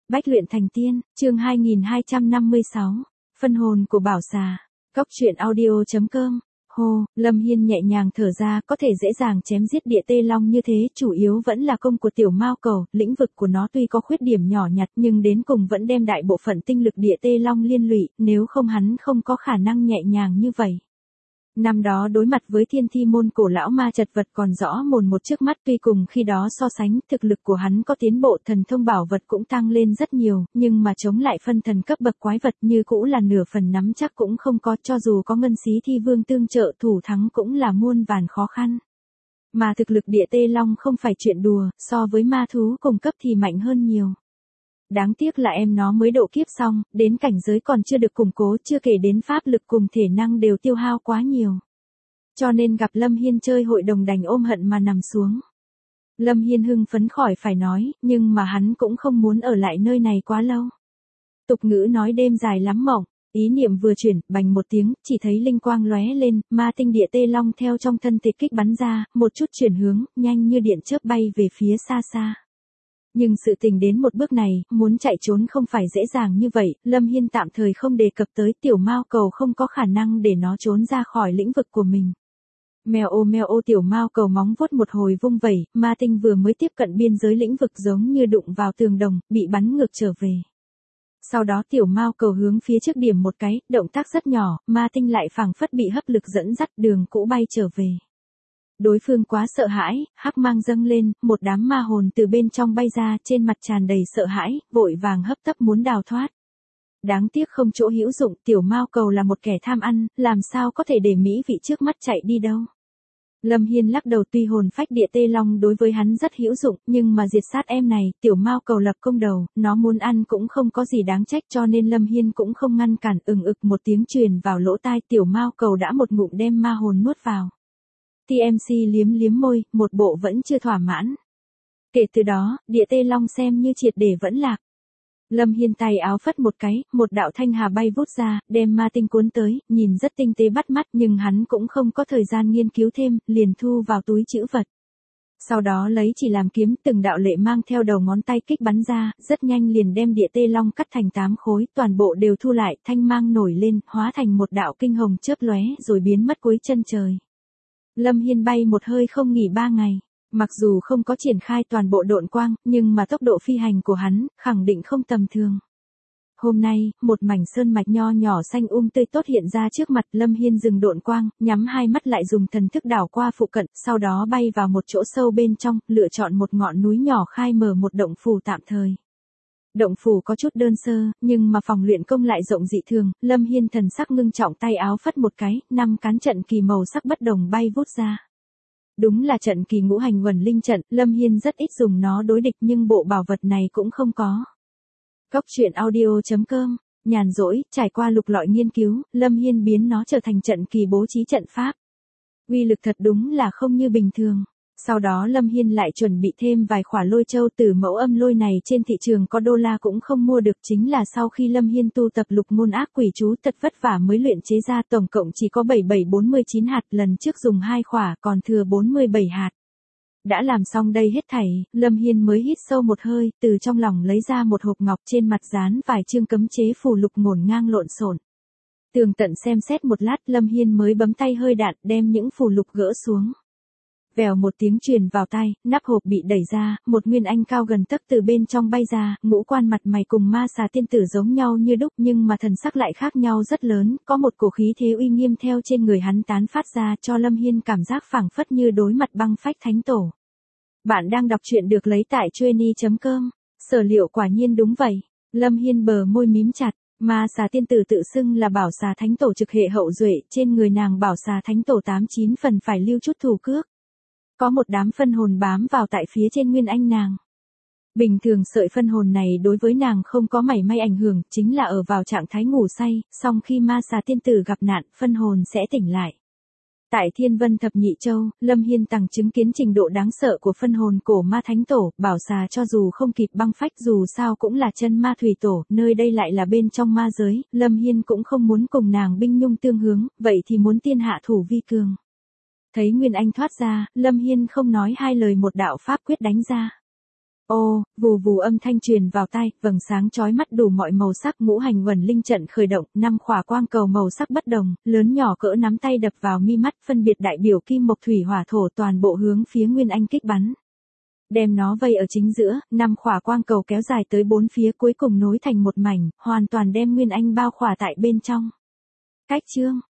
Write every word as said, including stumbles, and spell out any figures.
Bách luyện thành tiên, chương hai nghìn hai trăm năm mươi sáu, phân hồn của bảo xà. Cóc truyện audio chấm com. Hô, Lâm Hiên nhẹ nhàng thở ra, có thể dễ dàng chém giết địa tê long như thế, chủ yếu vẫn là công của tiểu mao cầu, lĩnh vực của nó tuy có khuyết điểm nhỏ nhặt nhưng đến cùng vẫn đem đại bộ phận tinh lực địa tê long liên lụy, nếu không hắn không có khả năng nhẹ nhàng như vậy. Năm đó đối mặt với thiên thi môn cổ lão ma chật vật còn rõ mồn một trước mắt, tuy cùng khi đó so sánh, thực lực của hắn có tiến bộ, thần thông bảo vật cũng tăng lên rất nhiều, nhưng mà chống lại phân thần cấp bậc quái vật như cũ là nửa phần nắm chắc cũng không có, cho dù có ngân xí thi vương tương trợ thủ thắng cũng là muôn vàn khó khăn. Mà thực lực địa tê long không phải chuyện đùa, so với ma thú cùng cấp thì mạnh hơn nhiều. Đáng tiếc là em nó mới độ kiếp xong, đến cảnh giới còn chưa được củng cố, chưa kể đến pháp lực cùng thể năng đều tiêu hao quá nhiều. Cho nên gặp Lâm Hiên chơi hội đồng đành ôm hận mà nằm xuống. Lâm Hiên hưng phấn khỏi phải nói, nhưng mà hắn cũng không muốn ở lại nơi này quá lâu. Tục ngữ nói đêm dài lắm mộng, ý niệm vừa chuyển, bành một tiếng, chỉ thấy linh quang lóe lên, ma tinh địa tê long theo trong thân thể kích bắn ra, một chút chuyển hướng, nhanh như điện chớp bay về phía xa xa. Nhưng sự tình đến một bước này, muốn chạy trốn không phải dễ dàng như vậy, Lâm Hiên tạm thời không đề cập tới tiểu mao cầu không có khả năng để nó trốn ra khỏi lĩnh vực của mình. Mèo ô mèo ô tiểu mao cầu móng vuốt một hồi vung vẩy, ma tinh vừa mới tiếp cận biên giới lĩnh vực giống như đụng vào tường đồng, bị bắn ngược trở về. Sau đó tiểu mao cầu hướng phía trước điểm một cái, động tác rất nhỏ, ma tinh lại phảng phất bị hấp lực dẫn dắt đường cũ bay trở về. Đối phương quá sợ hãi, hắc mang dâng lên, một đám ma hồn từ bên trong bay ra, trên mặt tràn đầy sợ hãi, vội vàng hấp tấp muốn đào thoát. Đáng tiếc không chỗ hữu dụng, tiểu mao cầu là một kẻ tham ăn, làm sao có thể để mỹ vị trước mắt chạy đi đâu. Lâm Hiên lắc đầu, tuy hồn phách địa tê long đối với hắn rất hữu dụng, nhưng mà diệt sát em này, tiểu mao cầu lập công đầu, nó muốn ăn cũng không có gì đáng trách, cho nên Lâm Hiên cũng không ngăn cản, ừng ực một tiếng truyền vào lỗ tai, tiểu mao cầu đã một ngụm đem ma hồn nuốt vào. tê em xê liếm liếm môi, một bộ vẫn chưa thỏa mãn. Kể từ đó, địa tê long xem như triệt để vẫn lạc. Lâm Hiên tay áo phất một cái, một đạo thanh hà bay vút ra, đem ma tinh cuốn tới, nhìn rất tinh tế bắt mắt nhưng hắn cũng không có thời gian nghiên cứu thêm, liền thu vào túi trữ vật. Sau đó lấy chỉ làm kiếm, từng đạo lệ mang theo đầu ngón tay kích bắn ra, rất nhanh liền đem địa tê long cắt thành tám khối, toàn bộ đều thu lại, thanh mang nổi lên, hóa thành một đạo kinh hồng chớp lóe rồi biến mất cuối chân trời. Lâm Hiên bay một hơi không nghỉ ba ngày. Mặc dù không có triển khai toàn bộ độn quang, nhưng mà tốc độ phi hành của hắn, khẳng định không tầm thường. Hôm nay, một mảnh sơn mạch nho nhỏ xanh um tươi tốt hiện ra trước mặt, Lâm Hiên dừng độn quang, nhắm hai mắt lại dùng thần thức đảo qua phụ cận, sau đó bay vào một chỗ sâu bên trong, lựa chọn một ngọn núi nhỏ khai mở một động phủ tạm thời. Động phủ có chút đơn sơ, nhưng mà phòng luyện công lại rộng dị thường, Lâm Hiên thần sắc ngưng trọng, tay áo phất một cái, năm cán trận kỳ màu sắc bất đồng bay vút ra. Đúng là trận kỳ ngũ hành uẩn linh trận, Lâm Hiên rất ít dùng nó đối địch nhưng bộ bảo vật này cũng không có. Cóc truyện audio chấm com, nhàn rỗi, trải qua lục lọi nghiên cứu, Lâm Hiên biến nó trở thành trận kỳ bố trí trận pháp. Uy lực thật đúng là không như bình thường. Sau đó Lâm Hiên lại chuẩn bị thêm vài khỏa lôi châu, từ mẫu âm lôi này trên thị trường có đô la cũng không mua được, chính là sau khi Lâm Hiên tu tập lục môn ác quỷ chú thật vất vả mới luyện chế ra, tổng cộng chỉ có bảy bảy bốn mươi chín hạt, lần trước dùng hai khỏa còn thừa bốn mươi bảy hạt. Đã làm xong đây hết thảy, Lâm Hiên mới hít sâu một hơi, từ trong lòng lấy ra một hộp ngọc, trên mặt dán vài chương cấm chế phù lục ngổn ngang lộn xộn. Tường tận xem xét một lát, Lâm Hiên mới bấm tay hơi đạn, đem những phù lục gỡ xuống. Vèo một tiếng truyền vào tai, nắp hộp bị đẩy ra, một nguyên anh cao gần tấc từ bên trong bay ra, ngũ quan mặt mày cùng ma xà tiên tử giống nhau như đúc nhưng mà thần sắc lại khác nhau rất lớn, có một cổ khí thế uy nghiêm theo trên người hắn tán phát ra, cho Lâm Hiên cảm giác phảng phất như đối mặt băng phách thánh tổ. Bạn đang đọc truyện được lấy tại trueni chấm com, sở liệu quả nhiên đúng vậy. Lâm Hiên bờ môi mím chặt. Ma xà tiên tử tự xưng là bảo xà thánh tổ trực hệ hậu duệ, trên người nàng bảo xà thánh tổ tám chín phần phải lưu chút thủ cước. Có một đám phân hồn bám vào tại phía trên nguyên anh nàng. Bình thường sợi phân hồn này đối với nàng không có mảy may ảnh hưởng, chính là ở vào trạng thái ngủ say, song khi ma xà tiên tử gặp nạn, phân hồn sẽ tỉnh lại. Tại Thiên Vân Thập Nhị Châu, Lâm Hiên tằng chứng kiến trình độ đáng sợ của phân hồn cổ ma thánh tổ, bảo xà cho dù không kịp băng phách dù sao cũng là chân ma thủy tổ, nơi đây lại là bên trong ma giới, Lâm Hiên cũng không muốn cùng nàng binh nhung tương hướng, vậy thì muốn tiên hạ thủ vi cường. Thấy Nguyên Anh thoát ra, Lâm Hiên không nói hai lời một đạo pháp quyết đánh ra. Ô, vù vù âm thanh truyền vào tai, vầng sáng chói mắt đủ mọi màu sắc, ngũ hành uẩn linh trận khởi động, năm khỏa quang cầu màu sắc bất đồng, lớn nhỏ cỡ nắm tay đập vào mi mắt, phân biệt đại biểu kim mộc thủy hỏa thổ, toàn bộ hướng phía Nguyên Anh kích bắn. Đem nó vây ở chính giữa, năm khỏa quang cầu kéo dài tới bốn phía, cuối cùng nối thành một mảnh, hoàn toàn đem Nguyên Anh bao khỏa tại bên trong. Cách chương